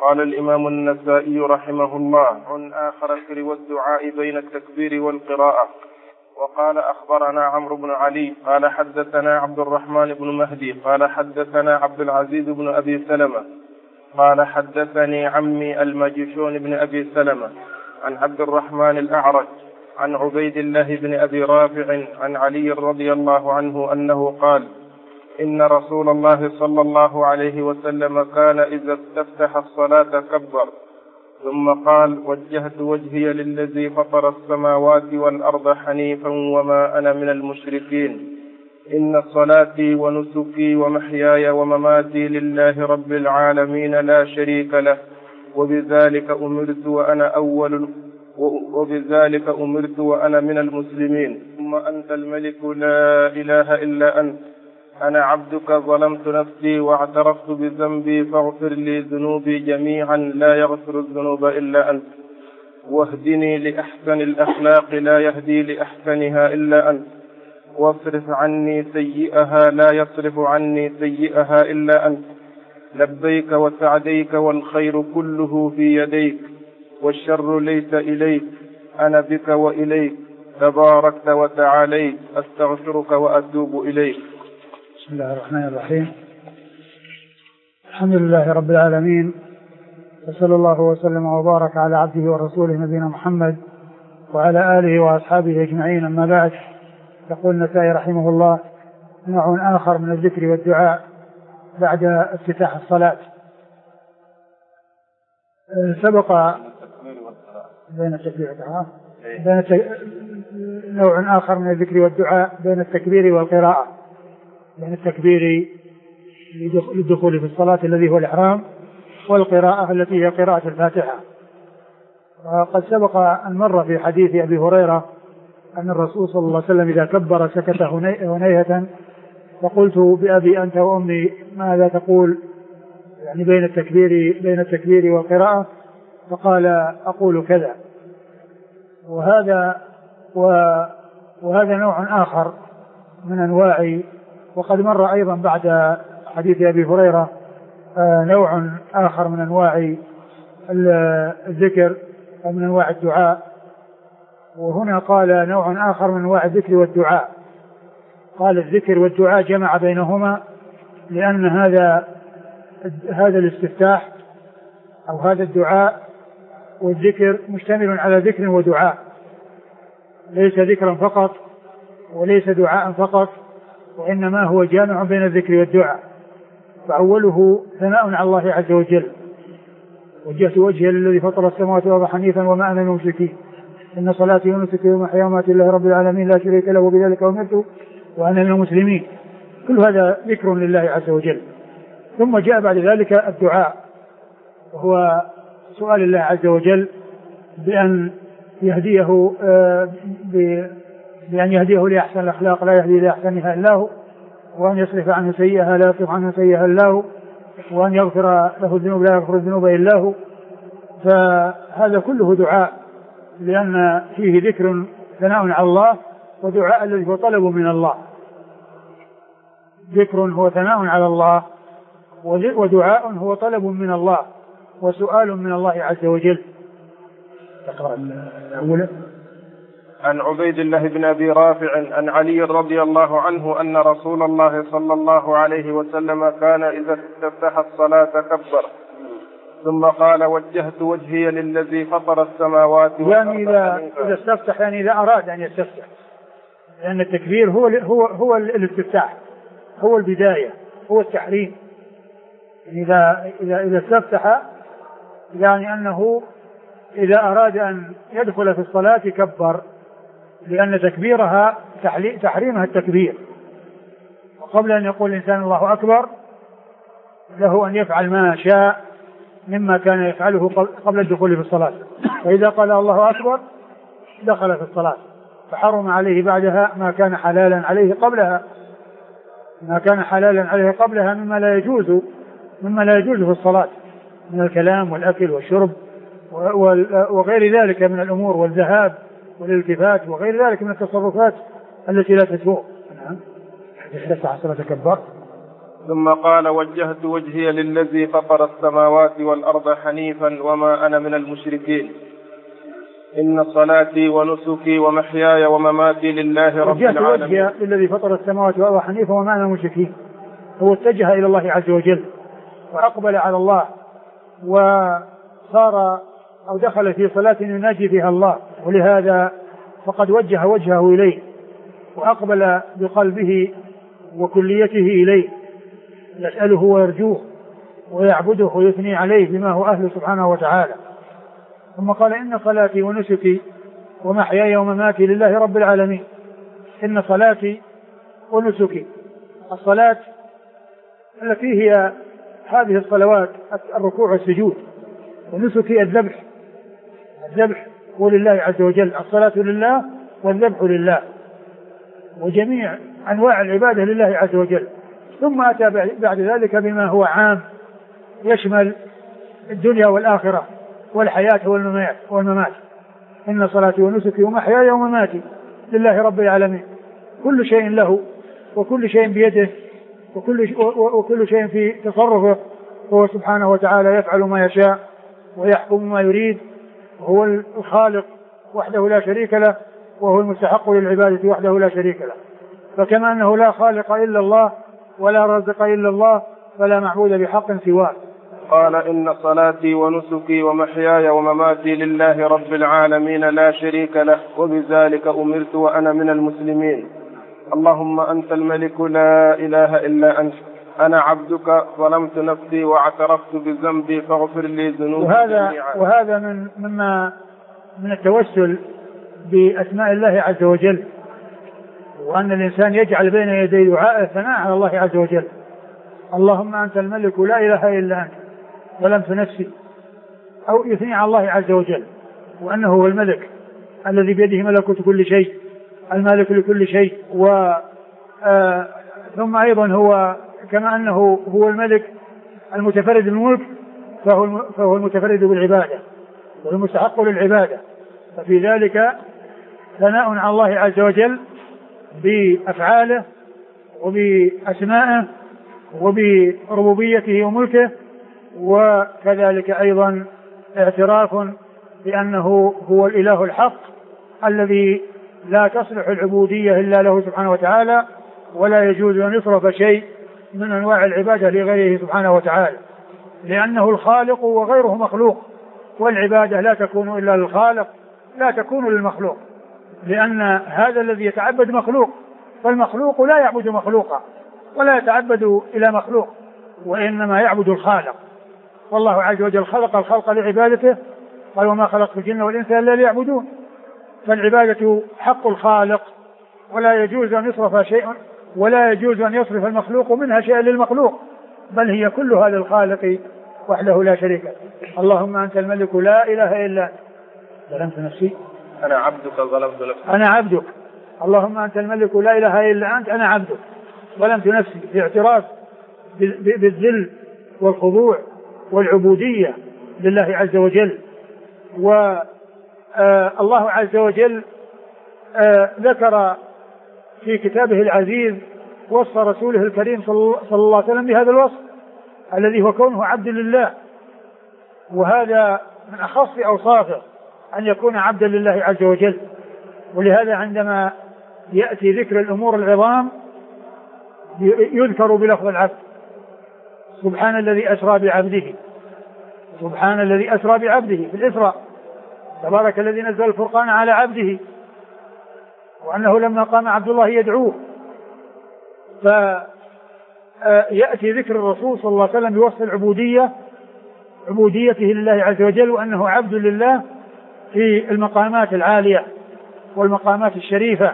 قال الإمام النسائي رحمه الله: عن آخر الذكر والدعاء بين التكبير والقراءة. وقال: أخبرنا عمرو بن علي قال حدثنا عبد الرحمن بن مهدي قال حدثنا عبد العزيز بن أبي سلمة قال حدثني عمي المجشون بن أبي سلمة عن عبد الرحمن الأعرج عن عبيد الله بن أبي رافع عن علي رضي الله عنه أنه قال: إن رسول الله صلى الله عليه وسلم كان إذا استفتح الصلاة كبر ثم قال: وجهت وجهي للذي فطر السماوات والأرض حنيفا وما أنا من المشركين، إن صلاتي ونسكي ومحياي ومماتي لله رب العالمين لا شريك له، وبذلك أمرت وأنا من المسلمين، ثم أنت الملك لا إله إلا أنت، أنا عبدك ظلمت نفسي واعترفت بذنبي فاغفر لي ذنوبي جميعا لا يغفر الذنوب إلا أنت، واهدني لأحسن الأخلاق لا يهدي لأحسنها إلا أنت، واصرف عني سيئها لا يصرف عني سيئها إلا أنت، لبيك وسعديك والخير كله في يديك والشر ليس إليك، أنا بك وإليك تباركت وتعاليت، أستغفرك وأتوب إليك. بسم الله الرحمن الرحيم. الحمد لله رب العالمين، وصلى الله وسلم وبارك على عبده ورسوله نبينا محمد وعلى آله وأصحابه أجمعين، أما بعد. يقول النسائي رحمه الله: نوع آخر من الذكر والدعاء بعد افتتاح الصلاة. سبق بين التكبير والقراءة نوع آخر من الذكر والدعاء بين التكبير والقراءة، بين التكبير للدخول في الصلاة الذي هو الإحرام، والقراءة التي هي قراءة الفاتحة. وقد سبق أن مر في حديث أبي هريرة أن الرسول صلى الله عليه وسلم إذا كبر سكت هنيهة، فقلت: بأبي أنت وأمي ماذا تقول يعني بين التكبير والقراءة؟ فقال: أقول كذا. وهذا نوع آخر من أنواع. وقد مر أيضا بعد حديث أبي هريرة نوع آخر من أنواع الذكر أو من أنواع الدعاء، وهنا قال نوع آخر من أنواع الذكر والدعاء. قال الذكر والدعاء جمع بينهما، لأن هذا الاستفتاح أو هذا الدعاء والذكر مشتمل على ذكر ودعاء، ليس ذكرا فقط وليس دعاء فقط، وإنما هو جامع بين الذكر والدعاء. فأوله ثناء على الله عز وجل: وجهت وجهي للذي فطر السماوات والأرض حنيفا وما أنا من المشركين، إن صلاتي ونسكي ومحياي ومماتي لله رب العالمين لا شريك له، وبذلك أمرت وأنا من المسلمين. كل هذا ذكر لله عز وجل. ثم جاء بعد ذلك الدعاء، وهو سؤال الله عز وجل بأن يهديه لأحسن الأخلاق لا يهدي لأحسنها إلا هو، وأن يصرف عنه سيئها لا يصرف عنه سيئها إلا هو، وأن يغفر له الذنوب لا يغفر الذنوب إلا هو. فهذا كله دعاء، لأن فيه ذكر ثناء على الله، ودعاء الذي هو طلب من الله. ذكر هو ثناء على الله، ودعاء هو طلب من الله وسؤال من الله عز وجل. عن عبيد الله بن أبي رافع عن علي رضي الله عنه أن رسول الله صلى الله عليه وسلم كان إذا استفتح الصلاة كبر ثم قال: وجهت وجهي للذي فطر السماوات والأرض. يعني إذا استفتح، يعني إذا أراد أن يستفتح، لأن التكبير هو الاستفتاح، هو البداية، هو التحريم. إذا استفتح يعني أنه إذا أراد أن يدخل في الصلاة كبر، لأن تكبيرها تحريمها التكبير. وقبل أن يقول الإنسان الله أكبر له أن يفعل ما شاء مما كان يفعله قبل الدخول في الصلاة، فإذا قال الله أكبر دخل في الصلاة، فحرم عليه بعدها ما كان حلالا عليه قبلها، مما لا يجوز في الصلاة من الكلام والأكل والشرب وغير ذلك من الأمور، والذهاب والالتفات وغير ذلك من التصرفات التي لا تسوء. نعم. استفتح الصلاة كبر. ثم قال: وجهت وجهي للذي فطر السماوات والأرض حنيفا وما أنا من المشركين. إن صلاتي ونسكي ومحياي ومماتي لله رب العالمين. وجهت وجهي للذي فطر السماوات والأرض حنيفا وما أنا من المشركين. هو اتجه إلى الله عز وجل وأقبل على الله، وصار أو دخل في صلاة يناجي فيها الله، ولهذا فقد وجه وجهه إليه وأقبل بقلبه وكليته إليه، يسأله ويرجوه ويعبده ويثني عليه بما هو أهله سبحانه وتعالى. ثم قال: إن صلاتي ونسكي ومحياي ومماتي لله رب العالمين. إن صلاتي ونسكي، الصلاة التي هي هذه الصلوات الركوع والسجود، ونسكي الذبح هو لله عز وجل، الصلاة لله والذبح لله، وجميع أنواع العبادة لله عز وجل. ثم أتى بعد ذلك بما هو عام يشمل الدنيا والآخرة والحياة والممات. إن صلاتي ونسكي ومحياي ومماتي لله رب العالمين. كل شيء له وكل شيء بيده وكل شيء في تصرفه، هو سبحانه وتعالى يفعل ما يشاء ويحكم ما يريد، وهو الخالق وحده لا شريك له، وهو المستحق للعبادة وحده لا شريك له. فكما أنه لا خالق إلا الله ولا رازق إلا الله، فلا معبود بحق سواه. قال: إن صلاتي ونسكي ومحياي ومماتي لله رب العالمين لا شريك له، وبذلك أمرت وأنا من المسلمين. اللهم أنت الملك لا إله إلا أنت، أنا عبدك ظلمت نفسي واعترفت بذنبي فاغفر لي ذنوبي جميعا. وهذا من التوسل بأسماء الله عز وجل، وأن الإنسان يجعل بين يدي دعاء الثناء على الله عز وجل. اللهم أنت الملك لا إله إلا أنت ظلمت نفسي، أو يثني على الله عز وجل وأنه هو الملك الذي بيده ملكوت كل شيء، المالك لكل شيء. ثم أيضا هو كما أنه هو الملك المتفرد بالملك، فهو المتفرد بالعبادة والمستحق للعبادة. ففي ذلك ثناء على الله عز وجل بأفعاله وبأسمائه وبربوبيته وملكه، وكذلك أيضا اعتراف بأنه هو الإله الحق الذي لا تصلح العبودية إلا له سبحانه وتعالى، ولا يجوز أن يصرف شيء من أنواع العبادة لغيره سبحانه وتعالى، لأنه الخالق وغيره مخلوق، والعبادة لا تكون إلا للخالق لا تكون للمخلوق، لأن هذا الذي يتعبد مخلوق، فالمخلوق لا يعبد مخلوقا ولا يتعبد إلى مخلوق، وإنما يعبد الخالق. والله عز وجل خلق الخلق لعبادته، قال: وما خلقت الجن والإنس إلا ليعبدون. فالعبادة حق الخالق، ولا يجوز أن يصرف شيء، ولا يجوز أن يصرف المخلوق منها شيئا للمخلوق، بل هي كلها للخالق وحده لا شريك له. اللهم أنت الملك لا إله إلا أنت ظلمت نفسي، أنا عبدك ظلمت نفسي، أنا عبدك. اللهم أنت الملك لا إله إلا أنت، أنا عبدك ظلمت نفسي، في اعتراف بالذل والخضوع والعبودية لله عز وجل. والله عز وجل ذكر في كتابه العزيز وصف رسوله الكريم صلى الله عليه وسلم بهذا الوصف الذي هو كونه عبد لله، وهذا من أخص أوصافه أن يكون عبدا لله عز وجل. ولهذا عندما يأتي ذكر الأمور العظام يذكر بلفظ العبد: سبحان الذي أسرى بعبده، سبحان الذي أسرى بعبده في الإسراء، تبارك الذي نزل الفرقان على عبده، وأنه لما قام عبد الله يدعوه. فيأتي ذكر الرسول صلى الله عليه وسلم بوصف العبودية، عبوديته لله عز وجل، وأنه عبد لله في المقامات العالية والمقامات الشريفة.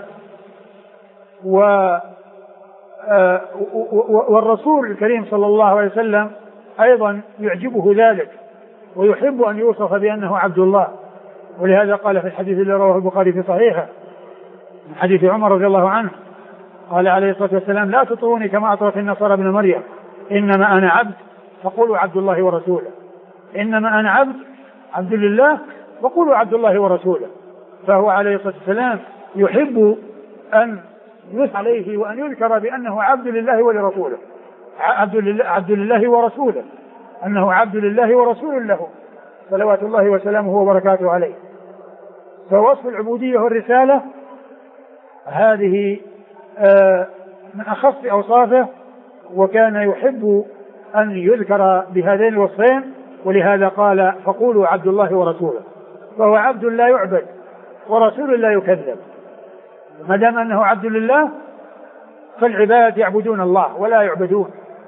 والرسول الكريم صلى الله عليه وسلم أيضا يعجبه ذلك ويحب أن يوصف بأنه عبد الله. ولهذا قال في الحديث الذي رواه البخاري في صحيحه من حديث عمر رضي الله عنه، قال عليه الصلاة والسلام: لا تطروني كما أطرت النصارى ابن مريم، إنما أنا عبد فقولوا عبد الله ورسوله. إنما أنا عبد لله وقولوا عبد الله ورسوله. فهو عليه الصلاة والسلام يحب أن يثنى عليه وأن يذكر بأنه عبد لله ولرسوله، عبد لله ورسوله، أنه عبد لله ورسول له صلوات الله وسلامه وبركاته عليه. فوصف العبودية والرسالة هذه من أخص أوصافه، وكان يحب أن يذكر بهذين الوصفين، ولهذا قال فقولوا عبد الله ورسوله، فهو عبد لا يعبد ورسول لا يكذب. ما دام أنه عبد لله فالعباد يعبدون الله ولا يعبدون،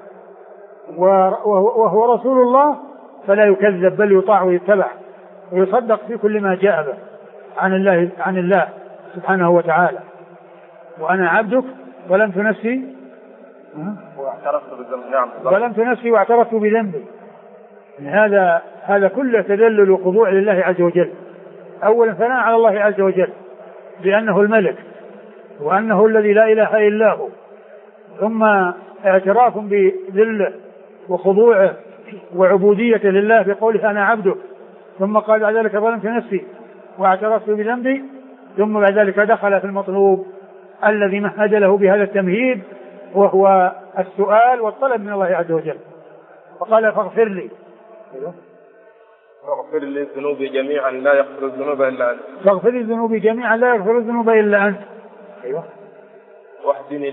وهو رسول الله فلا يكذب بل يطاع ويتبع ويصدق في كل ما جاء به عن الله سبحانه وتعالى. وأنا عبدك ظلمت نفسي واعترفت بذنبي. هذا كله تدلل وخضوع لله عز وجل. أولا ثناء على الله عز وجل بأنه الملك وأنه الذي لا إله إلا هو، ثم اعتراف بذله وخضوعه وعبوديته لله بقوله أنا عبدك، ثم قال بعد ذلك ظلمت نفسي واعترفت بذنبي، ثم بعد ذلك دخل في المطلوب الذي مهد له بهذا التمهيد، وهو السؤال والطلب من الله عز وجل. فقال فاغفر لي ذنوبي جميعا لا يغفر الذنوب إلا أنت. فاغفر لي ذنوبي جميعا لا يغفر الذنوب إلا أنت. أيوة. واهدني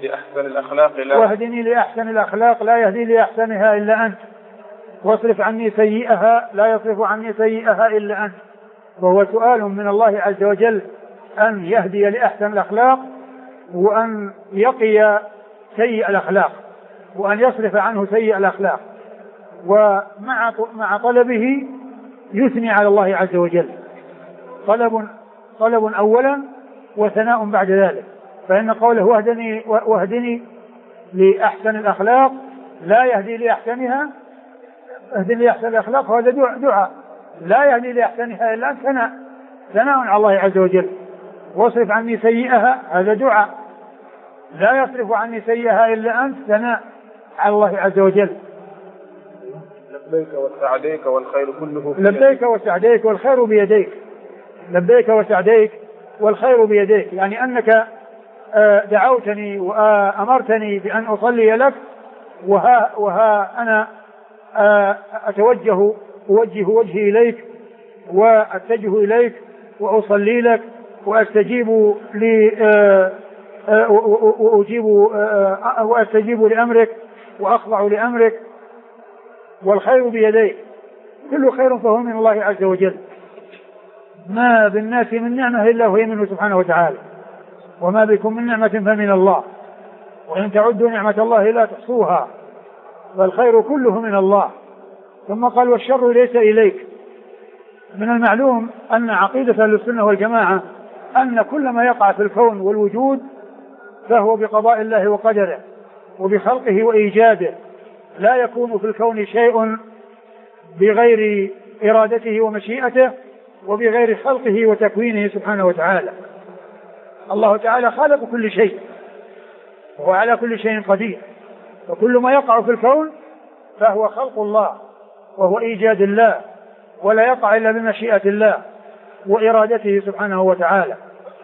لأحسن الأخلاق لا يهدي لأحسنها إلا أنت. واصرف عني سيئها لا يصرف عني سيئها إلا أنت. وهو سؤال من الله عز وجل أن يهدي لأحسن الأخلاق، وأن يقي سيء الأخلاق، وأن يصرف عنه سيء الأخلاق. ومع طلبه يثني على الله عز وجل، طلب أولا وثناء بعد ذلك. فإن قوله واهدني لأحسن الأخلاق لا يهدي لأحسنها، اهدني لأحسن الأخلاق، وهذا دعاء لا يهدي لأحسنها إلا أنت، ثناء على الله عز وجل. واصرف عني سيئها، هذا دعاء لا يصرف عني سيئها إلا أنت، ثناء على الله عز وجل. لبيك وسعديك والخير كله لبيك وسعديك والخير بيديك. لبيك وسعديك والخير بيديك، يعني أنك دعوتني وأمرتني بأن أصلي لك، وها أنا أوجه وجهي إليك وأتجه إليك وأصلي لك وأستجيب وأستجيب لأمرك وأخضع لأمرك. والخير بيديك، كل خير فهو من الله عز وجل. ما بالناس من نعمة إلا هي منه سبحانه وتعالى، وما بكم من نعمة فمن الله، وإن تعدوا نعمة الله لا تحصوها، فالخير كله من الله. ثم قال والشر ليس إليك. من المعلوم أن عقيدة أهل السنة والجماعة أن كل ما يقع في الكون والوجود فهو بقضاء الله وقدره وبخلقه وإيجاده، لا يكون في الكون شيء بغير إرادته ومشيئته وبغير خلقه وتكوينه سبحانه وتعالى. الله تعالى خالق كل شيء وهو على كل شيء قدير، وكل ما يقع في الكون فهو خلق الله وهو إيجاد الله، ولا يقع إلا بمشيئة الله وإرادته سبحانه وتعالى.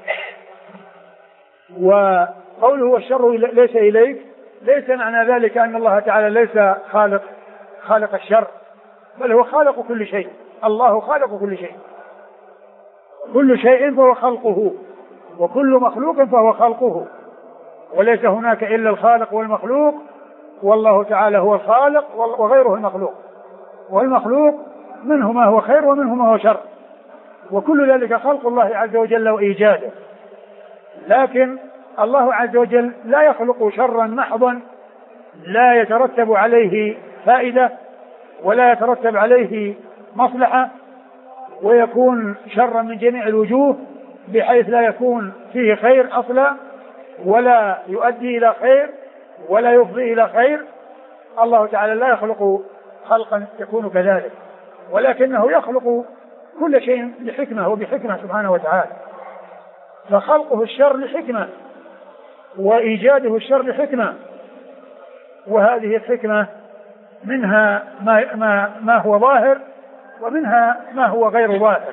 وقوله والشر ليس إليك، ليس معنى ذلك أن الله تعالى ليس خالق الشر، بل هو خالق كل شيء. الله خالق كل شيء، كل شيء فهو خلقه، وكل مخلوق فهو خلقه، وليس هناك إلا الخالق والمخلوق، والله تعالى هو الخالق وغيره المخلوق، والمخلوق منه ما هو خير ومنه ما هو شر، وكل ذلك خلق الله عز وجل وإيجاده. لكن الله عز وجل لا يخلق شرا محضا لا يترتب عليه فائدة ولا يترتب عليه مصلحة، ويكون شرا من جميع الوجوه بحيث لا يكون فيه خير أصلا ولا يؤدي إلى خير ولا يفضي إلى خير. الله تعالى لا يخلق خلقا يكون كذلك، ولكنه يخلق كل شيء لحكمة وبحكمة سبحانه وتعالى. فخلقه الشر لحكمة وإيجاده الشر لحكمة، وهذه الحكمة منها ما هو ظاهر ومنها ما هو غير ظاهر،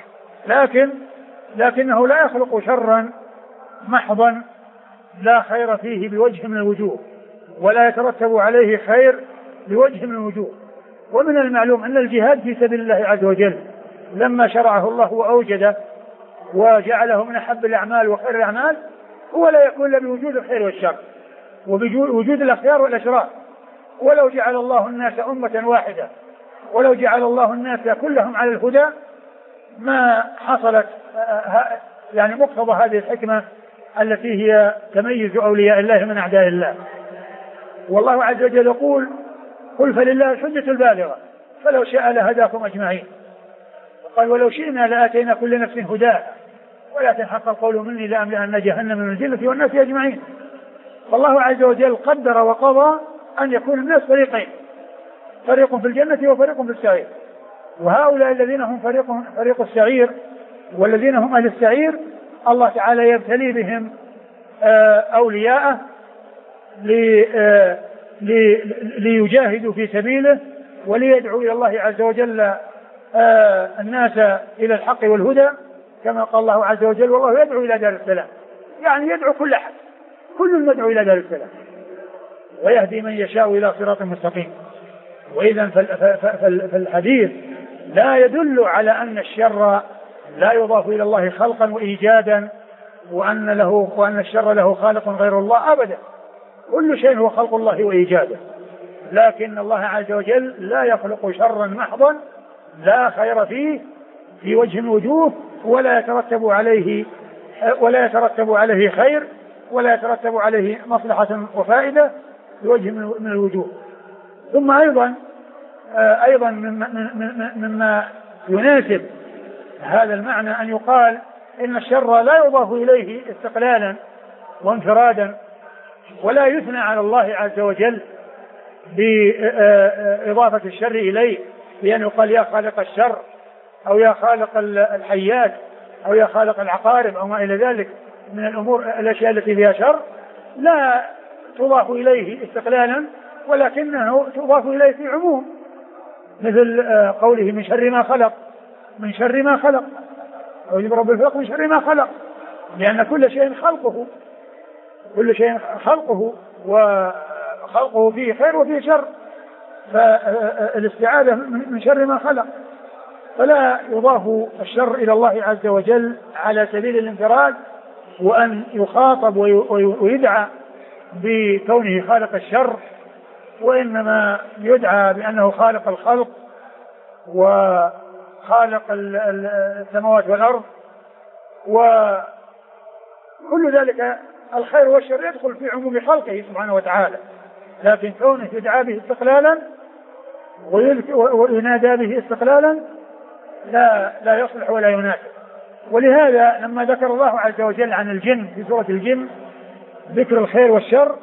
لكنه لا يخلق شرا محضا لا خير فيه بوجه من الوجوه، ولا يترتب عليه خير بوجه من الوجوه. ومن المعلوم أن الجهاد في سبيل الله عز وجل لما شرعه الله وأوجده وجعله من أحب الأعمال وخير الأعمال هو لا يكون إلا بوجود الخير والشر وبوجود الأخيار والأشرار. ولو جعل الله الناس أمة واحدة ولو جعل الله الناس كلهم على الهدى ما حصلت يعني مقتضى هذه الحكمة التي هي تميز أولياء الله من أعداء الله. والله عز وجل يقول قل فلله الحجة البالغة فلو شاء لهداكم أجمعين. وقال ولو شئنا لآتينا كل نفس هداها ولكن حق القول مني لأملأن جهنم من الجنة والناس أجمعين. فالله عز وجل قدر وقضى أن يكون الناس فريقين، فريق في الجنة وفريق في السعير. وهؤلاء الذين هم فريق السعير والذين هم أهل السعير الله تعالى يبتلي بهم أولياءه ليجاهدوا في سبيله وليدعوا إلى الله عز وجل الناس إلى الحق والهدى كما قال الله عز وجل والله يدعو إلى دار السلام. يعني يدعو كل أحد، كل المدعو إلى دار السلام ويهدي من يشاء إلى صراط مستقيم. وإذا فالحديث لا يدل على أن الشر لا يضاف إلى الله خلقا وإيجادا وأن الشر له خالق غير الله أبدا. كل شيء هو خلق الله وإيجاده، لكن الله عز وجل لا يخلق شرا محضا لا خير فيه في وجه الوجوه ولا يترتب عليه خير ولا يترتب عليه مصلحة وفائدة في وجه من الوجوه. ثم أيضا مما يناسب هذا المعنى أن يقال إن الشر لا يضاف إليه استقلالا وانفرادا ولا يثنى على الله عز وجل بإضافة الشر إليه بأن يقال يا خالق الشر أو يا خالق الحيات أو يا خالق العقارب أو ما إلى ذلك من الأشياء التي فيها شر، لا تضاف إليه استقلالا ولكنه تضاف إليه في عموم، مثل قوله من شر ما خلق، من شر ما خلق، أو برب الفلق من شر ما خلق، لأن كل شيء خلقه، كل شيء خلقه وخلقه فيه خير وفيه شر، فالاستعاذة من شر ما خلق. فلا يضاف الشر إلى الله عز وجل على سبيل الانفراد وأن يخاطب ويدعى بكونه خالق الشر، وإنما يدعى بأنه خالق الخلق وخالق السماوات والأرض، وكل ذلك الخير والشر يدخل في عموم خلقه سبحانه وتعالى، لكن كونه يدعى به استقلالا وينادى به استقلالا لا يصلح ولا يناسب. ولهذا لما ذكر الله عز وجل عن الجن في سورة الجن ذكر الخير والشر،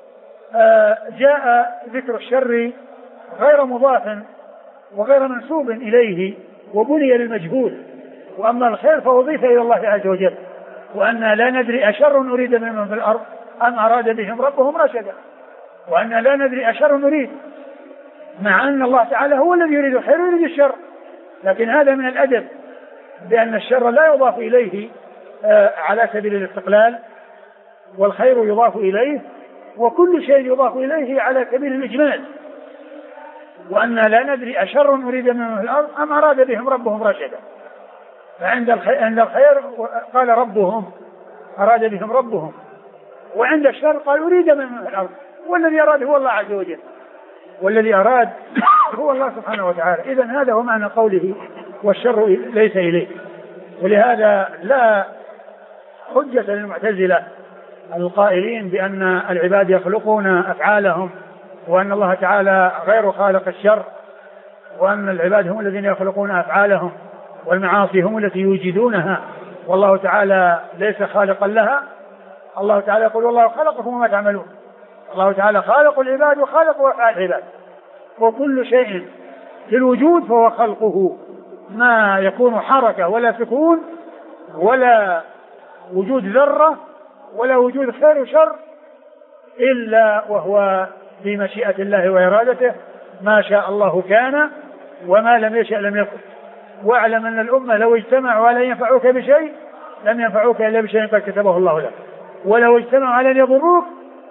جاء ذكر الشر غير مضاف وغير منسوب إليه وبني للمجهول، وأما الخير فأضيف إلى الله عز وجل، وأن لا ندري أشر نريد من في الأرض أم أراد بهم ربهم رشدا، وأن لا ندري أشر نريد، مع أن الله تعالى هو الذي يريد الخير ويريد الشر، لكن هذا من الأدب بأن الشر لا يضاف إليه على سبيل الاستقلال، والخير يضاف إليه، وكل شيء يضاف إليه على سبيل الإجمال، وأن لا ندري أشر نريد منهم في الأرض أم أراد بهم ربهم رشدا. فعند الخير قال ربهم، أراد بهم ربهم، وعند الشر قال أريد منهم في الأرض، والذي أراد هو الله عز وجل، والذي أراد هو الله سبحانه وتعالى. إذن هذا هو معنى قوله والشر ليس إليه. ولهذا لا حجة للمعتزلة القائلين بأن العباد يخلقون أفعالهم وأن الله تعالى غير خالق الشر، وأن العباد هم الذين يخلقون أفعالهم والمعاصي هم التي يوجدونها والله تعالى ليس خالقا لها. الله تعالى يقول والله خلقكم وما تعملون، الله تعالى خالق العباد وخالق أفعال العباد، وكل شيء في الوجود فهو خلقه، ما يكون حركة ولا سكون ولا وجود ذرة ولا وجود خير وشر إلا وهو في مشيئة الله وإرادته، ما شاء الله كان وما لم يشأ لم يكن. واعلم أن الأمة لو اجتمعوا على أن ينفعوك بشيء لم ينفعوك إلا بشيء قد كتبه الله لك، ولو اجتمعوا على أن يضروك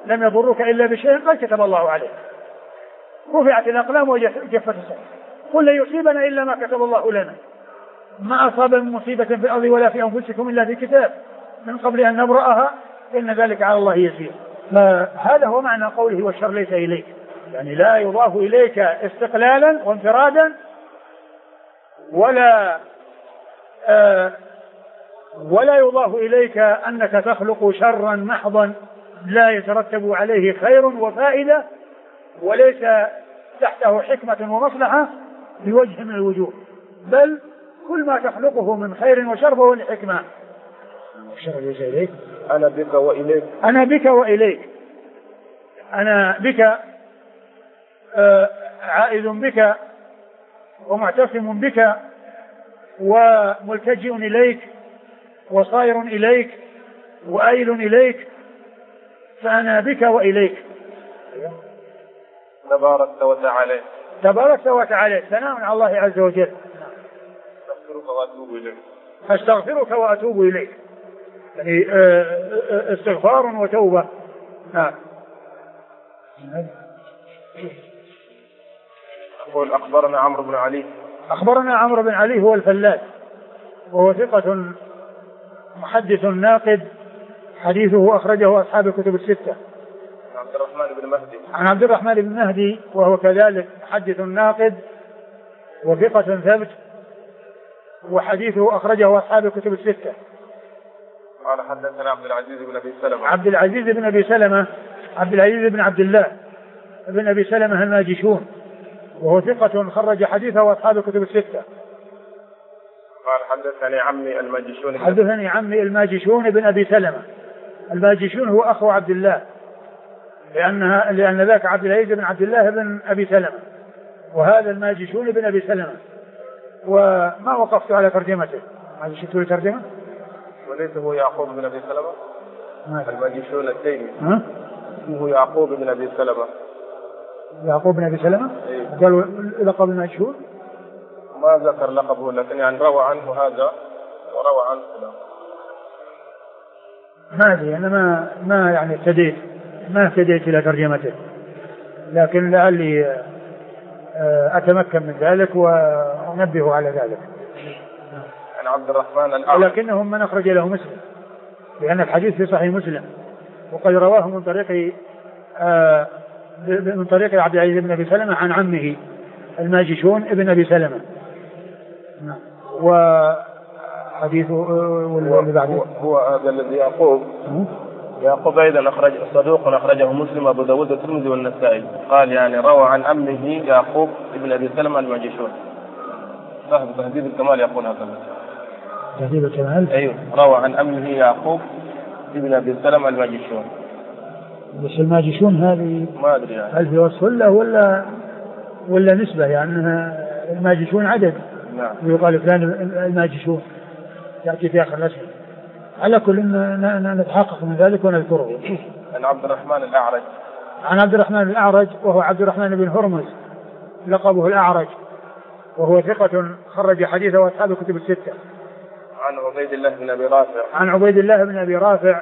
لم يضروك إلا بشيء قد كتب الله عليك. رفعت الأقلام وجفت الصحف. قل لن يصيبنا إلا ما كتب الله لنا. ما أصاب من مصيبة في الأرض ولا في أنفسكم إلا في كتاب من قبل أن نبرأها إن ذلك على الله يسير. فهذا هو معنى قوله والشر ليس إليك، يعني لا يضاف إليك استقلالا وانفرادا ولا يضاف إليك أنك تخلق شرا محضا لا يترتب عليه خير وفائدة وليس تحته حكمة ومصلحة بوجه من الوجوه، بل كل ما تخلقه من خير وشر فهو الحكمة. الشر ليس إليك، أنا بك وإليك، أنا بك وإليك، أنا بك عائد بك ومعتصم بك وملتجئ إليك وصائر إليك وآيل إليك، فأنا بك وإليك. تباركت وتعالى، تباركت وتعالى، ثناء على الله عز وجل. أستغفرك وأتوب إليك، أستغفرك وأتوب إليك، يعني استغفار وتوبة. أقول أخبرنا عمرو بن علي. أخبرنا عمرو بن علي هو الفلاس، وهو ثقة محدث ناقد، حديثه أخرجه أصحاب الكتب الستة. عبد الرحمن بن مهدي. عن عبد الرحمن بن مهدي وهو كذلك محدث ناقد وثقة ثبت، وحديثه أخرجه أصحاب الكتب الستة. قال حدثنا عبد العزيز بن أبي سلمة. عبد العزيز بن أبي سلمة، عبد العزيز بن عبد الله بن أبي سلمة الماجشون، وهو ثقة خرج حديثه أصحاب الكتب الستة. قال حدثني عمي الماجشون. حدثني عمي الماجشون بن أبي سلمة. الماجشون هو أخو عبد الله، لأن ذاك عبد العزيز بن عبد الله بن أبي سلمة، وهذا الماجشون بن أبي سلمة. وما وقفت على ترجمته، هذا شفت له ترجمة؟ وليس هو يعقوب بن أبي سلمة الماجشون التيمي. اسمه يعقوب بن أبي سلمة. يعقوب بن أبي سلمة؟ إيه؟ قالوا لقب الماجشون؟ ما ذكر لقبه، لكن يعني روى عنه هذا وروى عنه هذا. ما أدري، أنا ما يعني اهتديت إلى ترجمته، لكن لعلي أتمكن من ذلك وأنبه على ذلك. عن عبد الرحمن الأعرج. لكنهم من أخرج له مسلم، لأن الحديث في صحيح مسلم، وقد رواه من طريق عبد العزيز بن أبي سلمة عن عمه الماجشون ابن أبي سلمة. وحديثه هو هذا الذي يعقوب أيضا صدوق أخرجه مسلم أبو داود والترمذي والنسائي. قال يعني روى عن عمه يعقوب ابن أبي سلمة الماجشون. صاحب تهذيب الكمال يقول هذا. تهذيب الكمال؟ أيوه، روى عن عمه يعقوب ابن أبي سلمة الماجشون. بس الماجشون هذه ما أدري يعني هل في وصف ولا نسبة، يعني الماجشون عدد. نعم. ويقال فلان الماجشون يأتي في آخر الاسم. على كل نتحقق من ذلك ونذكره. عن عبد الرحمن الأعرج. عن عبد الرحمن الأعرج وهو عبد الرحمن بن هرمز لقبه الأعرج، وهو ثقة خرج حديثه أصحاب الكتب الستة. عن عبيد الله بن أبي رافع. عن عبيد الله بن أبي رافع.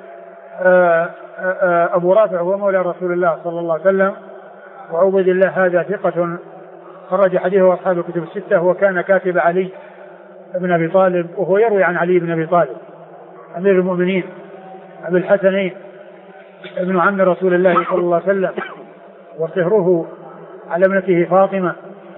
أبو رافع هو مولى رسول الله صلى الله عليه وسلم، وعبيد الله هذا ثقة خرج حديثه أصحاب الكتب الستة، وكان كاتب علي بن أبي طالب، وهو يروي عن علي بن أبي طالب أمير المؤمنين أبي الحسنين ابن عم رسول الله صلى الله عليه وسلم، وصهره على ابنته فاطمة،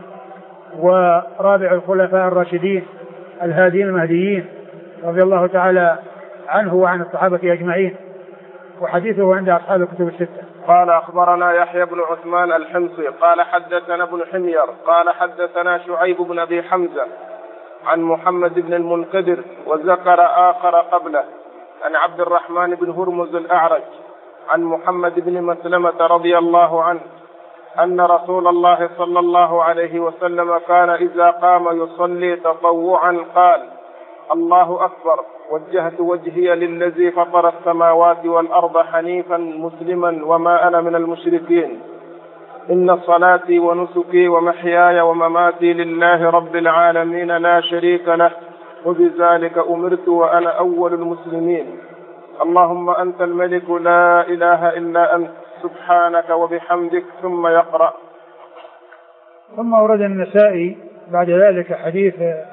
ورابع الخلفاء الراشدين الهادين المهديين رضي الله تعالى عنه وعن الصحابة أجمعين، وحديثه عند أصحاب الكتب الستة. قال أخبرنا يحيى بن عثمان الحمصي قال حدثنا ابن حمير قال حدثنا شعيب بن أبي حمزة عن محمد بن المنكدر وذكر آخر قبله عن عبد الرحمن بن هرمز الأعرج عن محمد بن مسلمة رضي الله عنه أن رسول الله صلى الله عليه وسلم كان إذا قام يصلي تطوعا قال: الله أكبر، وجهت وجهي للذي فطر السماوات والأرض حنيفا مسلما وما أنا من المشركين، إن صلاتي ونسكي ومحياي ومماتي لله رب العالمين لا شريك له، وبذلك أمرت وأنا أول المسلمين. اللهم أنت الملك لا إله إلا أنت سبحانك وبحمدك، ثم يقرأ. ثم ورد النسائي بعد ذلك حديث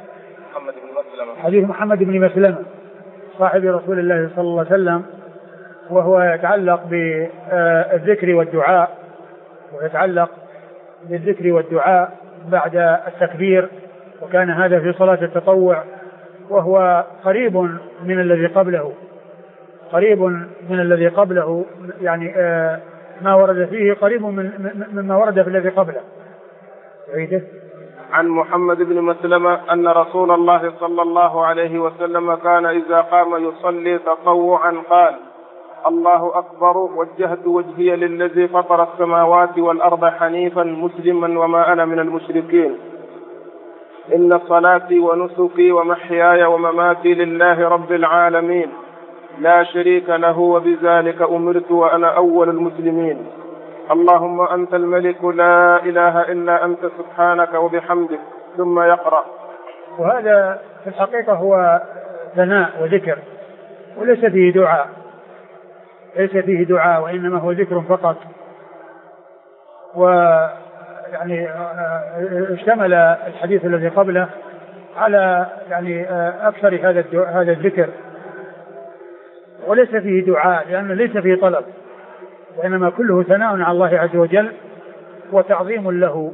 محمد بن مسلمة صاحب رسول الله صلى الله عليه وسلم، وهو يتعلق بالذكر والدعاء بعد التكبير، وكان هذا في صلاة التطوع، وهو قريب من الذي قبله، يعني ما ورد فيه قريب مما ورد في الذي قبله. عن محمد بن مسلمة أن رسول الله صلى الله عليه وسلم كان إذا قام يصلي تطوعا قال: الله أكبر، وجهت وجهي للذي فطر السماوات والأرض حنيفا مسلما وما أنا من المشركين، إن صلاتي ونسكي ومحياي ومماتي لله رب العالمين لا شريك له، وبذلك أمرت وأنا أول المسلمين. اللهم أنت الملك لا إله إلا أنت سبحانك وبحمدك، ثم يقرأ. وهذا في الحقيقة هو ثناء وذكر، وليس فيه دعاء وإنما هو ذكر فقط. ويعني اشتمل الحديث الذي قبله على يعني أكثر هذا الذكر، وليس فيه دعاء لأنه ليس فيه طلب، وإنما كله ثناء على الله عز وجل وتعظيم له.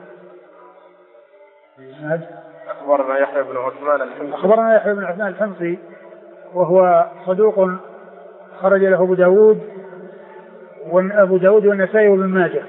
أخبرنا يحيى بن عثمان الحمصي وهو صدوق خرج له أبو داود والنسائي وابن ماجه.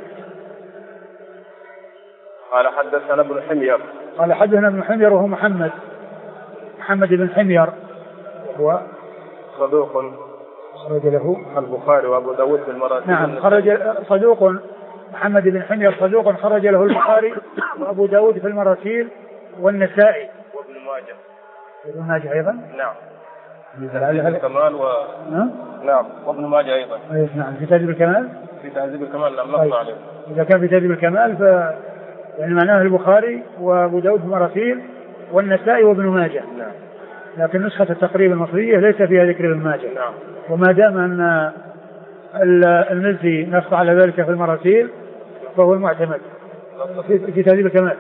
قال حدثنا ابن حمير وهو محمد بن حمير، وهو صدوق خرج له البخاري وابو داود في المراسيل. نعم، صدوق محمد بن حمير صدوق خرج له البخاري وابو داود في المراسيل والنسائي وابن ماجه ايضا. نعم، الكمال نعم، وابن ماجه ايضا. نعم، في تهذيب الكمال لم نقطع عليه. اذا كان في تهذيب الكمال يعني معناه البخاري وابو داود في المراسيل والنسائي وابن ماجه. نعم. لكن نسخة التقريب المصرية ليس فيها ذكر ابن ماجه. نعم. وما دام أن المزي نص على ذلك في المراسيل فهو المعتمد في تهذيب الكمال.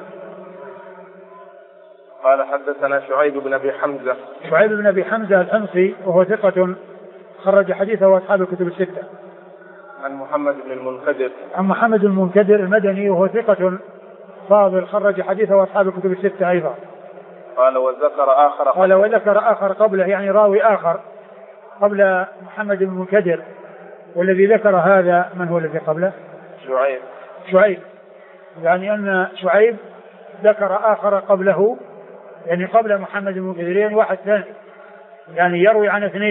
قال حدثنا شعيب بن أبي حمزة الحمصي وهو ثقة خرج حديثه أصحاب الكتب الستة. عن محمد بن المنكدر المدني وهو ثقة فاضل خرج حديثه أصحاب الكتب الستة أيضا. قال وذكر آخر قبله، يعني راوي آخر قبل محمد بن المنكدر، والذي ذكر هذا من هو الذي قبله؟ شعيب، يعني أن شعيب ذكر آخر قبله، يعني قبل محمد بن المنكدر واحد ثاني، يعني يروي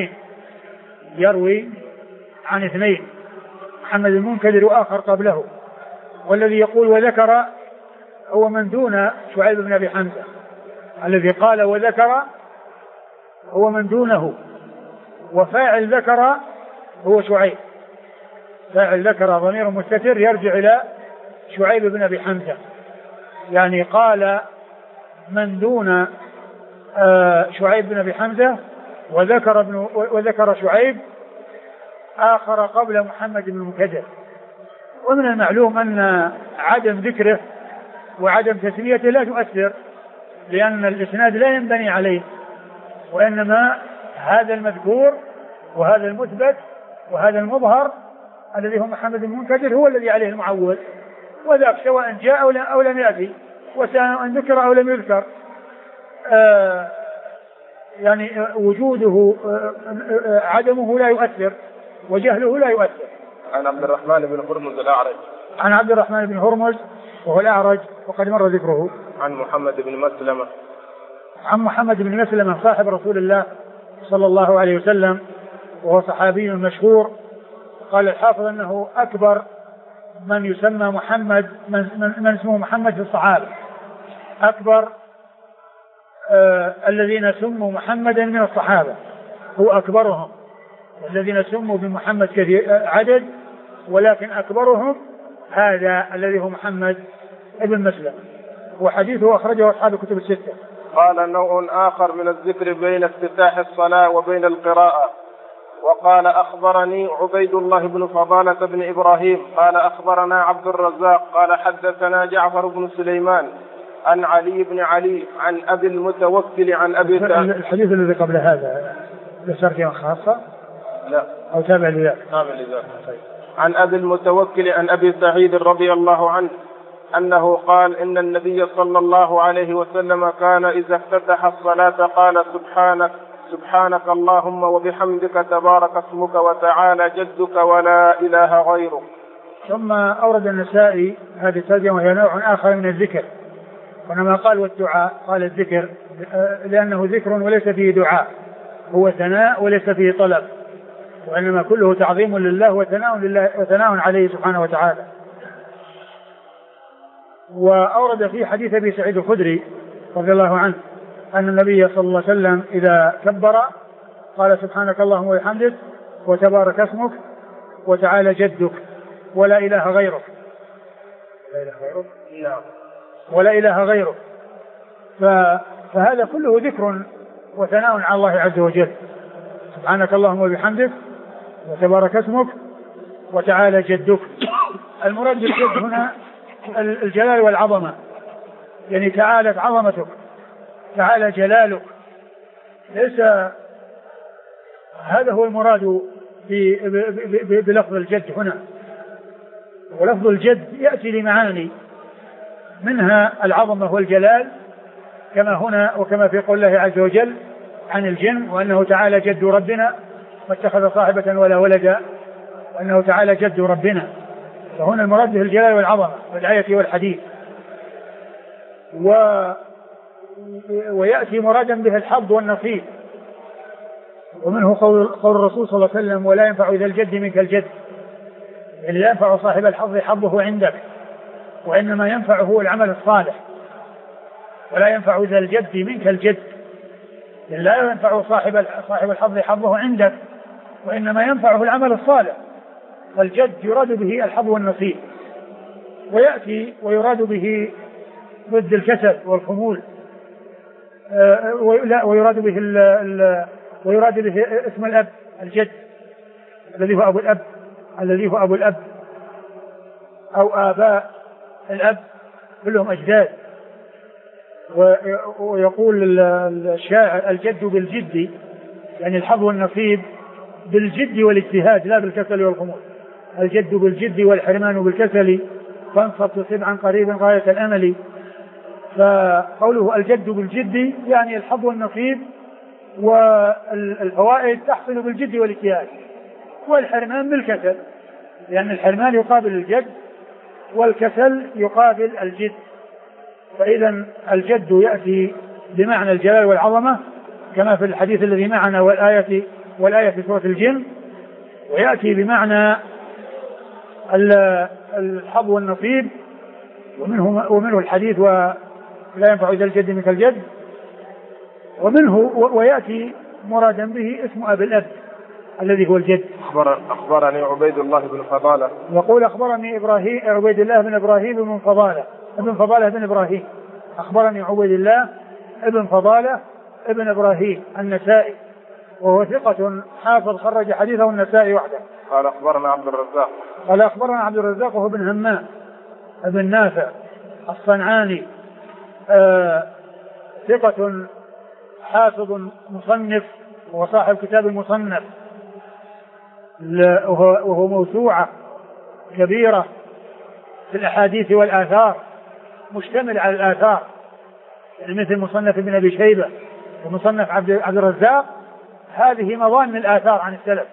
عن اثنين محمد بن المنكدر وآخر قبله، والذي يقول وذكر هو من دون شعيب بن أبي حمزة، الذي قال وذكر هو من دونه، وفاعل ذكر هو شعيب. فاعل ذكر ضمير مستتر يرجع إلى شعيب بن أبي حمزة، يعني قال من دون شعيب بن أبي حمزة وذكر شعيب آخر قبل محمد بن المنكدر. ومن المعلوم أن عدم ذكره وعدم تسميته لا تؤثر، لأن الإسناد لا ينبني عليه، وإنما هذا المذكور وهذا المثبت وهذا المظهر الذي هو محمد بن المنكدر هو الذي عليه المعول، وذاك سواء جاء أو لم يأتي، وسواء ذكر أو لم يذكر، يعني وجوده عدمه لا يؤثر وجهله لا يؤثر. عن عبد الرحمن بن هرمز وهو الأعرج وقد مر ذكره. عن محمد بن مسلمة صاحب رسول الله صلى الله عليه وسلم، وهو صحابي مشهور. قال الحافظ أنه أكبر من يسمى محمد، من اسمه محمد في الصحابة، أكبر الذين سموا محمدا من الصحابة، هو أكبرهم. الذين سموا بمحمد كثير عدد، ولكن أكبرهم هذا الذي هو محمد ابن مسلم، وحديثه أخرجه أصحاب الكتب الستة. قال نوع آخر من الذكر بين افتتاح الصلاة وبين القراءة، وقال أخبرني عبيد الله بن فضالة بن إبراهيم قال أخبرنا عبد الرزاق قال حدثنا جعفر بن سليمان عن علي بن علي عن أبي المتوكل عن أبي الحديث الذي قبل هذا بشرطية خاصة لا أو تابع لذلك عن أبي المتوكل عن أبي سعيد رضي الله عنه أنه قال إن النبي صلى الله عليه وسلم كان إذا افتتح الصلاة قال سبحانك اللهم وبحمدك تبارك اسمك وتعالى جدك ولا إله غيرك. ثم أورد النسائي هذه الترجمة وهي نوع آخر من الذكر، ونما قال والدعاء قال الذكر لأنه ذكر وليس فيه دعاء، هو ثناء وليس فيه طلب، وإنما كله تعظيم لله وثناء عليه سبحانه وتعالى. وأورد في حديث أبي سعيد الخدري رضي الله عنه أن النبي صلى الله عليه وسلم إذا كبر قال سبحانك اللهم وبحمدك وتبارك اسمك وتعالى جدك ولا إله غيرك. ولا إله غيرك. فهذا كله ذكر وثناء على الله عز وجل. سبحانك اللهم وبحمدك وتبارك اسمك وتعالى جدك. المراد بالجد هنا الجلال والعظمة، يعني تعالت عظمتك، تعالى جلالك. ليس هذا هو المراد بلفظ الجد هنا. ولفظ الجد يأتي لمعاني منها العظمة والجلال كما هنا وكما في قول الله عز وجل عن الجن وأنه تعالى جد ربنا ما اتخذ صاحبة ولا ولدا وأنه تعالى جد ربنا. فهنا المراد به الجلال والعظمة والآية والحديث. ويأتي مرادا به الحظ والنصيب، ومنه قول الرسول صلى الله عليه وسلم ولا ينفع إذا الجد منك الجد، يعني لا ينفع صاحب الحظ حظه عندك، وإنما ينفعه العمل الصالح. ولا ينفع إذا الجد منك الجد، يعني لا ينفع صاحب الحظ حظه عندك، وإنما ينفعه العمل الصالح. فالجد يراد به الحظ والنصيب. ويأتي ويراد به ضد الكسل والخمول، ويراد به اسم الأب الجد الذي هو أبو الأب أو آباء الأب كلهم أجداد. ويقول الشاعر الجد بالجد، يعني الحظ والنصيب بالجد والاجتهاد لا بالكسل والخمول. الجد بالجد والحرمان بالكسل فانصب تصيب عن قريب غاية الأمل. فقوله الجد بالجد يعني الحظ والنصيب والفوائد تحصل بالجد والاجتهاد، والحرمان بالكسل، لأن الحرمان يقابل الجد والكسل يقابل الجد. فإذا الجد يأتي بمعنى الجلال والعظمة كما في الحديث الذي معنا والآية في سورة الجن، ويأتي بمعنى الحظ والنصيب، ومنه الحديث ولا ينفع إذا الجد منك الجد، ويأتي مرادا به اسم أبي الأب الذي هو الجد. أخبرني عبيد الله بن فضالة، يقول أخبرني عبيد الله بن إبراهيم بن فضالة بن إبراهيم. أخبرني عبيد الله بن فضالة بن إبراهيم النسائي، وهو ثقة حافظ خرج حديثه النسائي وحده. قال أخبرنا عبد الرزاق وهو بن همام بن نافع الصنعاني، ثقة حافظ مصنف وصاحب كتاب المصنف، وهو موسوعة كبيرة في الأحاديث والآثار، مشتمل على الآثار، مثل مصنف ابن أبي شيبة ومصنف عبد الرزاق. هذه مظان الآثار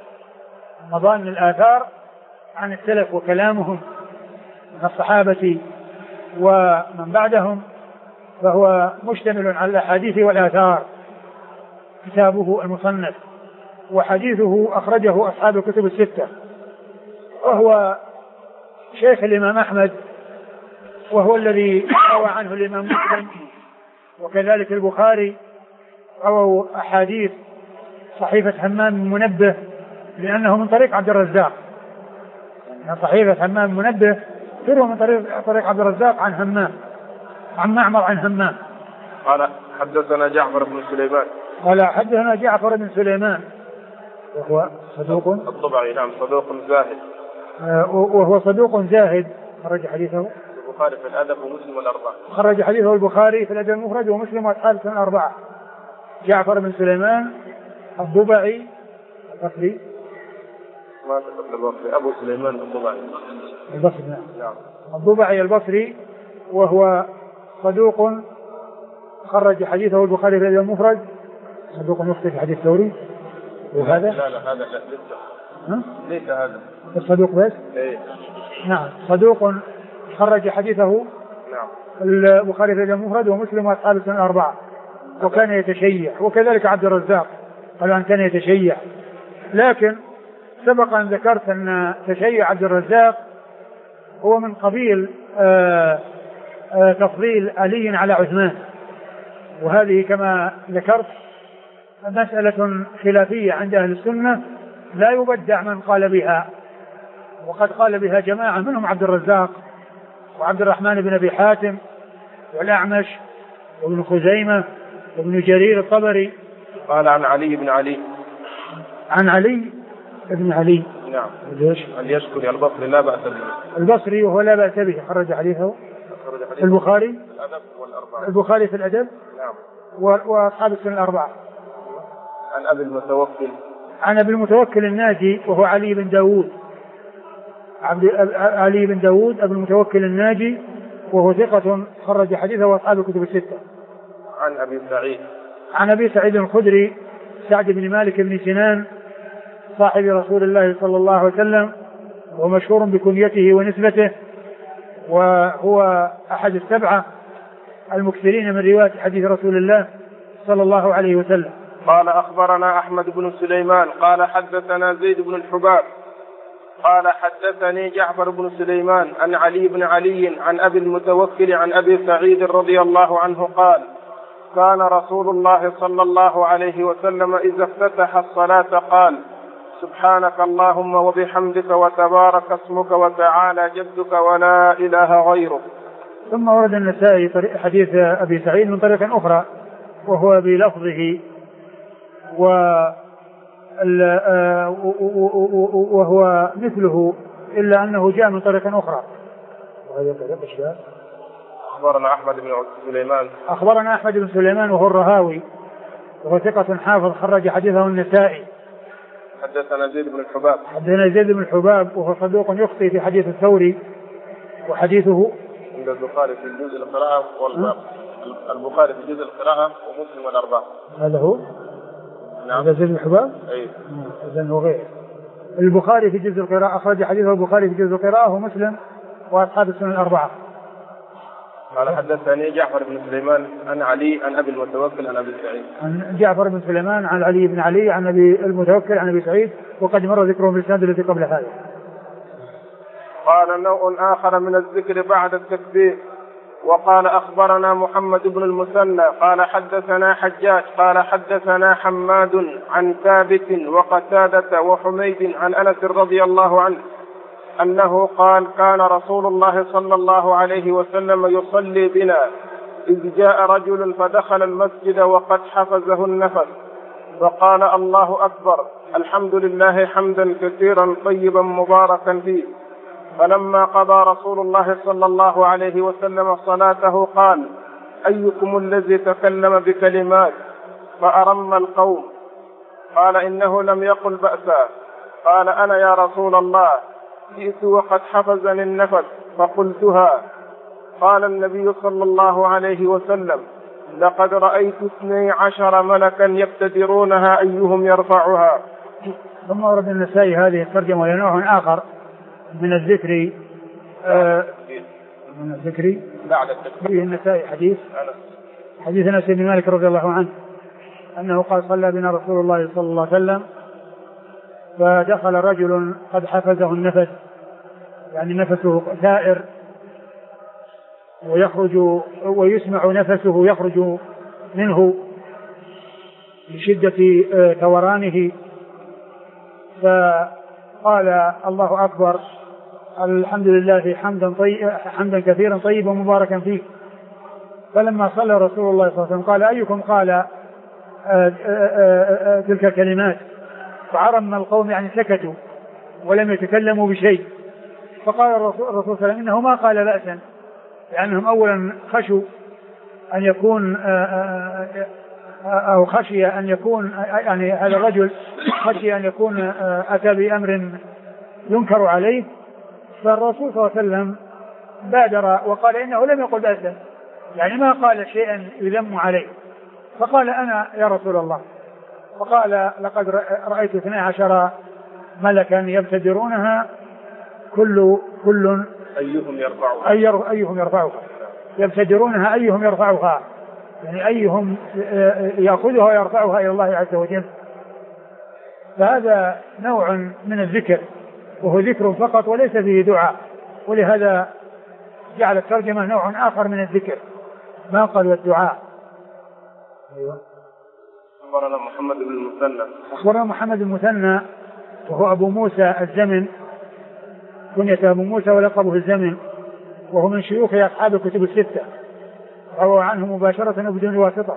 عن السلف وكلامهم من الصحابة ومن بعدهم، فهو مشتمل على الأحاديث والآثار كتابه المصنف. وحديثه أخرجه أصحاب الكتب الستة، وهو شيخ الإمام أحمد، وهو الذي روى عنه الإمام مسلم، وكذلك البخاري رووا أحاديث صحيفة همام المنبه لأنه من طريق عبد الرزاق. صحيفة همام المنبه تروى من طريق عبد الرزاق عن معمر عن همام. قال حدثنا جعفر بن سليمان، قال حدثنا جعفر بن سليمان وهو صدوق الضبعي. نعم صدوق زاهد. وهو صدوق زاهد. خرج حديثه البخاري في الأدب ومسلم والأربعة. خرج حديثه البخاري في الأدب المفرد ومسلم وأصحاب السنن الأربعة. جعفر بن سليمان الضبعي البصري. ما تقبل البصري. أبو سليمان الضبعي البصري. نعم. الضبعي البصري وهو صدوق خرج حديثه البخاري في الأدب المفرد. صدوق يخطئ في حديث ثوري. وهذا لا هذا لسه. ليس هذا الصدوق بس. إيه. نعم صدوق خرج حديثه نعم البخاري في الأدب المفرد ومسلم وأصحاب السنن الأربعة. وكان يتشيع وكذلك عبد الرزاق قالوا أن كان يتشيع. لكن سبق أن ذكرت أن تشيع عبد الرزاق هو من قبيل تفضيل علي على عثمان. وهذه كما ذكرت مسألة خلافية عند أهل السنة لا يبدع من قال بها. وقد قال بها جماعة منهم عبد الرزاق وعبد الرحمن بن أبي حاتم والأعمش وابن خزيمة وابن جرير الطبري. قال عن علي بن علي. عن علي بن علي. نعم. اليشكري البصري لا بأس به. البصري وهو لا بأس به. خرج حديثه البخاري في الأدب والأربعة. البخاري في الأدب. نعم. وأصحاب السنن الأربعة. عن أبي المتوكل. عن أبي المتوكل الناجي وهو علي بن داود. علي بن داود أبو المتوكل الناجي وهو ثقة خرج حديثه وأصحاب الكتب الستة. عن أبي سعيد. عن أبي سعيد الخدري سعد بن مالك بن سنان صاحب رسول الله صلى الله عليه وسلم ومشهور بكنيته ونسبته وهو أحد السبعة المكثرين من رواية حديث رسول الله صلى الله عليه وسلم. قال أخبرنا أحمد بن سليمان قال حدثنا زيد بن الحباب قال حدثني جعفر بن سليمان عن علي بن علي عن أبي المتوكل عن أبي سعيد رضي الله عنه قال كان رسول الله صلى الله عليه وسلم إذا افتتح الصلاة قال سبحانك اللهم وبحمدك وتبارك اسمك وتعالى جدك ولا إله غيرك. ثم ورد النسائي حديث أبي سعيد من طريق أخرى وهو بلفظه وهو مثله إلا أنه جاء من طريق أخرى. أخبرنا أحمد بن سليمان. أخبرنا أحمد بن سليمان وهو الرهاوي وهو ثقة حافظ خرج حديثه النسائي. حدثنا زيد بن الحباب. حدثنا زيد بن الحباب وهو صدوق يخطئ في حديث الثوري وحديثه عند البخاري في الجزء القراءة والباب. البخاري في جزء القراءة ومسلم والأربعة. هذا هو. نعم. هذا زيد بن الحباب. أي. إذن هو غير. البخاري في جزء القراءة أخرج حديثه البخاري في جزء القراءة ومسلم وأصحاب السنن الأربعة. قال حدثني جعفر بن سليمان عن علي عن أبي المتوكل عن أبي سعيد. عن جعفر بن سليمان عن علي بن علي عن أبي المتوكل عن أبي سعيد وقد مر ذكره في الإسناد الذي قبل هذا. قال نوع آخر من الذكر بعد التكبير. وقال أخبرنا محمد بن المثنى قال حدثنا حجاج قال حدثنا حماد عن ثابت وقتادة وحميد عن أنس رضي الله عنه أنه قال كان رسول الله صلى الله عليه وسلم يصلي بنا إذ جاء رجل فدخل المسجد وقد حفزه النفس فقال الله أكبر الحمد لله حمدا كثيرا طيبا مباركا فيه. فلما قضى رسول الله صلى الله عليه وسلم صلاته قال أيكم الذي تكلم بكلمات فأرم القوم؟ قال إنه لم يقل بأسا. قال أنا يا رسول الله جئت وقد حفزني النفس فقلتها. قال النبي صلى الله عليه وسلم لقد رأيت 12 ملكا يبتدرونها أيهم يرفعها. ثم ورد النسائي هذه الترجمة لنوع آخر من الذكر بعد التكبير. النسائي حديث أنس بن مالك رضي الله عنه أنه قال صلى بنا رسول الله صلى الله عليه وسلم فدخل رجل قد حفزه النفس يعني نفسه ثائر ويخرج ويسمع نفسه يخرج منه بشدة ثورانه فقال الله أكبر الحمد لله حمدا كثيرا طيبا مباركا فيه. فلما صلى رسول الله صلى الله عليه وسلم قال أيكم قال تلك الكلمات فعرم القوم يعني سكتوا ولم يتكلموا بشيء. فقال الرسول صلى الله عليه وسلم إنه ما قال بأسا، لأنهم أولا خشوا أن يكون أو خشي أن يكون يعني هذا الرجل خشي أن يكون أتى بأمر ينكر عليه. فالرسول صلى الله عليه وسلم بادر وقال إنه لم يقل بأسا، يعني ما قال شيئا يذم عليه. فقال أنا يا رسول الله. فقال لقد رأيت 12 ملكا يبتدرونها كل أيهم يرفعها يبتدرونها أيهم يرفعها، يعني أيهم يأخذها ويرفعها إلى الله عز وجل. فهذا نوع من الذكر وهو ذكر فقط وليس فيه دعاء، ولهذا جعل الترجمة نوع آخر من الذكر ما قال والدعاء. أيوة. أخبرنا محمد بن المثنى. أخبرنا محمد بن المثنى وهو أبو موسى الزمن، كنية أبو موسى ولقبه الزمن، وهو من شيوخ أصحاب الكتب الستة، روى عنه مباشرة وبدون واسطة،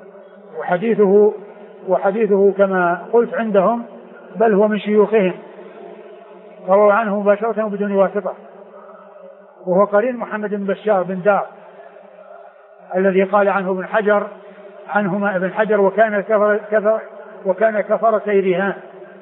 وحديثه كما قلت عندهم بل هو من شيوخهم، روى عنه مباشرة وبدون واسطة. وهو قرين محمد بن بشار بن دار الذي قال عنه ابن حجر عنهما ابن حجر وكان كفر سيرهان.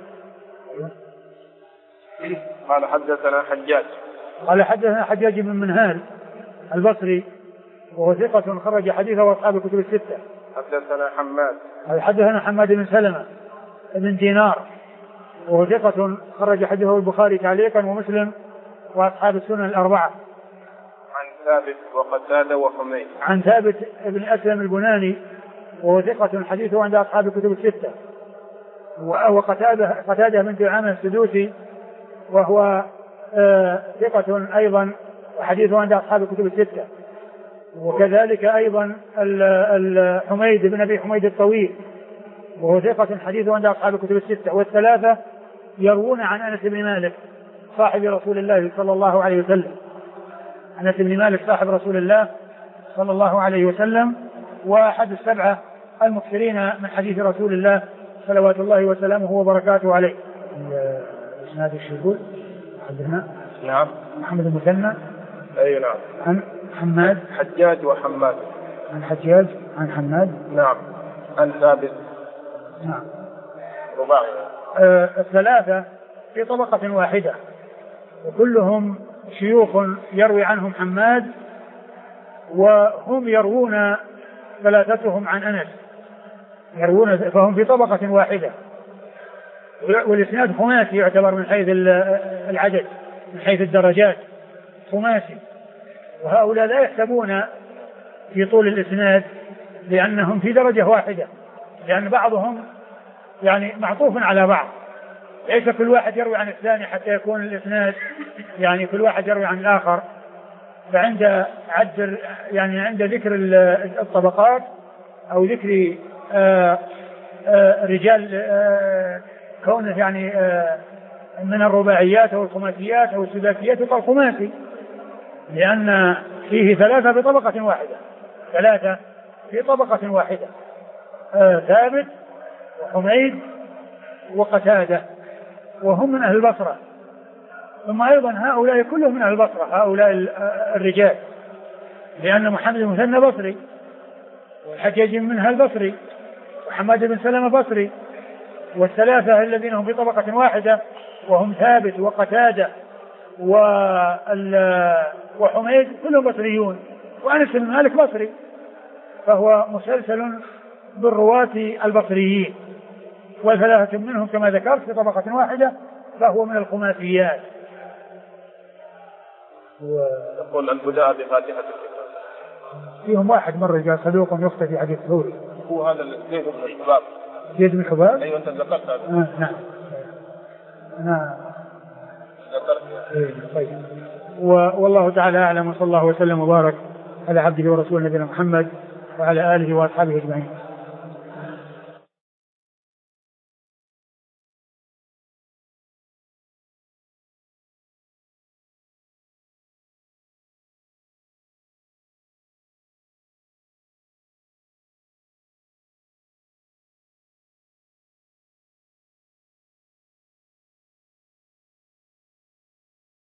قال حدثنا حجاج بن منهال البصري وهو ثقة خرج حديثه أصحاب الكتب الستة. حدثنا حماد بن سلمة بن دينار وهو ثقة خرج حديثه البخاري تعليقا ومسلم وأصحاب السنن الأربعة. عن ثابت وقتادة وحميد. عن ثابت بن أسلم البناني وهو ثقة حديثه عند أصحاب الكتب الستة. وقتادة بن دعامة السدوسي وهو ثقة أيضا وحديثه عند أصحاب الكتب الستة. وكذلك أيضا حميد بن أبي حميد الطويل وهو ثقة حديثه عند أصحاب الكتب الستة. والثلاثة يروون عن أنس بن مالك صاحب رسول الله صلى الله عليه وسلم. أنس بن مالك صاحب رسول الله صلى الله عليه وسلم وأحد السبعة المكثرين من حديث رسول الله صلوات الله وسلامه وبركاته عليه. إسناد الشهود حدثنا نعم محمد المثنى. أي نعم. عن حماد حجاج وحماد. عن حجاج عن حماد. نعم. عن ثابت. نعم. رباعي. الثلاثة في طبقة واحدة وكلهم شيوخ يروي عنهم حماد، وهم يروون ثلاثتهم عن أنس يروون، فهم في طبقة واحدة. والإسناد خماسي يعتبر من حيث العدد من حيث الدرجات خماسي. وهؤلاء لا يحسبون في طول الإسناد لأنهم في درجة واحدة، لأن بعضهم يعني معطوف على بعض، ليس كل واحد يروي عن الثاني حتى يكون الإسناد يعني كل واحد يروي عن الآخر. فعند عند ذكر الطبقات أو ذكر رجال كونه يعني من الرباعيات أو الخماسيات أو السداسيات يقال خماسي، لأن فيه ثلاثة في طبقة واحدة ثابت وحميد وقتادة وهم من أهل البصرة. ثم أيضا هؤلاء كلهم من أهل البصرة هؤلاء الرجال، لأن محمد بن المثنى بصري والحجاج من أهل البصري وحماد بن سلمة بصري، والثلاثة الذين هم في طبقة واحدة وهم ثابت وقتادة وحميد كلهم بصريون، وأنس بن مالك بصري، فهو مسلسل بالرواة البصريين، والثلاثة منهم كما ذكرت في طبقة واحدة فهو من الخماسيات. يقول البداء بفاتحة الكتاب. فيهم واحد مرة قال صدوق يخطئ في حديث ثوري، هو هذا زيد بن الحباب. زيد بن الحباب؟ أيوة أنت ذكرت هذا. نعم أنا ذكرت. طيب. والله تعالى أعلم، وصلى الله وسلم وبارك على عبده ورسوله نبينا محمد وعلى آله وأصحابه أجمعين.